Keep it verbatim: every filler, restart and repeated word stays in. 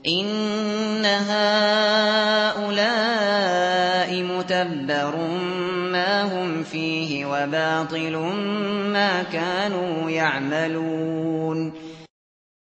إِنَّ هَٰؤُلَاءِ مُتَبَّرٌ مَّا هُمْ فِيهِ وَبَاطِلٌ مَّا كَانُوا يَعْمَلُونَ